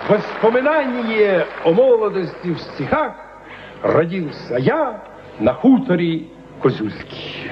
Воспоминание о молодости в стихах родился я на хуторе Козюльки.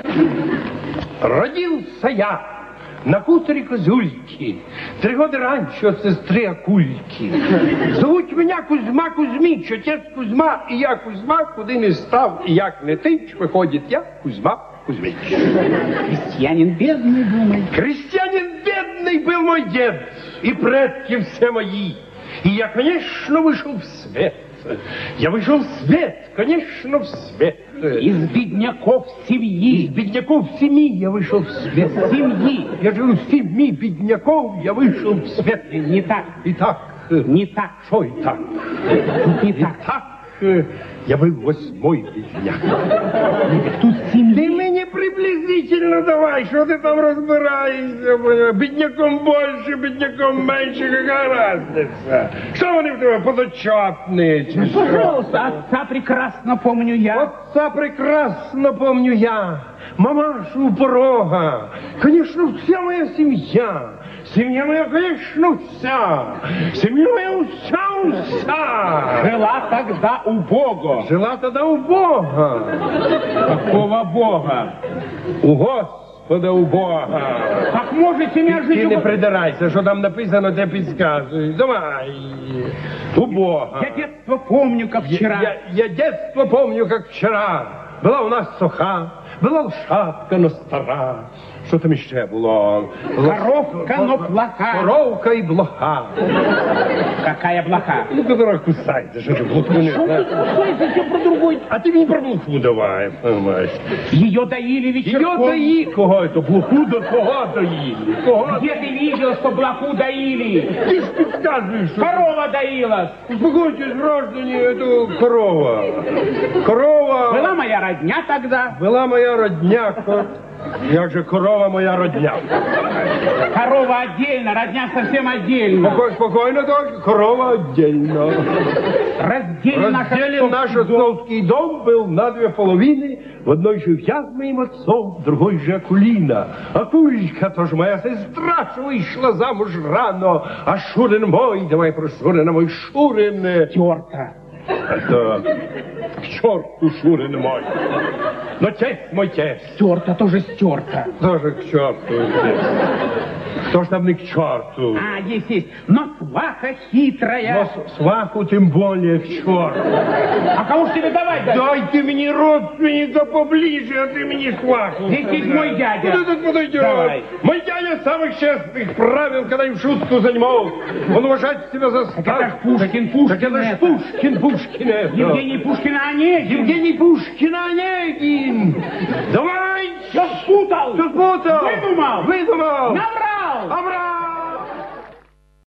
Родился я на хуторе Козюльки 3 года раньше от сестры Акульки. Зовуть меня Кузьма Кузьмич, отец Кузьма, и я Кузьма, куди не став, и як не тич, виходить я Кузьма Кузьмич. Крестьянин бедный был мой. Крестьянин бедный был мой дед, и предки все мои. И я, конечно, вышел в свет. Я вышел в свет, конечно, в свет. Из бедняков семьи. Из бедняков семьи я вышел в свет. Семьи. Я живу в семьи бедняков, я вышел в свет. Не так. И так. Не так. Что и так? Не И так. так я был 8-й бедняк. Тут семьи. Ты мне приблизительно давай, что ты там разбираешься? Бедняком больше, бедняком меньше, какая разница? Что они в тебе подотчетные? Пожалуйста, отца прекрасно помню я. Отца прекрасно помню я. Мамашу у порога. Конечно, вся моя семья. Семья моя, конечно, вся. Семья моя вся. Жила тогда у Бога. Жила тогда у Бога. Какого Бога? У Господа, у Бога. Как можете меня жить? Ти не придирайся, що там написано, те підказуй. Давай. У Бога. Я детство помню, как вчера. Я детство помню, как вчера. Была у нас соха, была лошадка, но стара. Що там ще було? Коровка, но плоха. Коровка і блоха. Какая блоха? Ну, которая кусается, что ты блоху не знаешь. Про другой. А ты мне про блоху давай, понимаешь. Ее доили вечерком. Ее доили. Кого это? Блоху до кого доили? Кого? Где ты видел, что блоху доили? Ты ж подсказываешь, что... Корова доилась. Успокойтесь, граждане, это корова. Корова... Была моя родня тогда. Была моя родня. Як же корова моя родня. Корова отдельно, родня совсем отдельно. Спокойно так, корова отдельно. Разделен наш отцовский дом был на 2 половины. В одной жив я с моим отцом, в другой же Акулина. Акулька тоже моя сестра, что вышла замуж рано. А Шурин мой, давай про Шурина мой, Шурин... Терта. Это к черту Шурин мой. Но тесть мой тесть. Стерта, тоже стерта. Тоже к черту. Кто ж там не к черту? А, есть. Но сваха хитрая. Но сваху тем более к черту. А кого ж тебе давать? Дайте мне родственника поближе, а ты мне сваху. Здесь мой дядя. Куда тут подойдет? Давай. Мой дядя самых честных правил, когда им шутку занимал. Он уважать себя за Так это ж Пушкин. Так это ж Пушкин. Евгений Пушкин Онегин. Евгений Пушкин Онегин. Давай. Все спутал. Все спутал. Выдумал. Наврал. Наврал.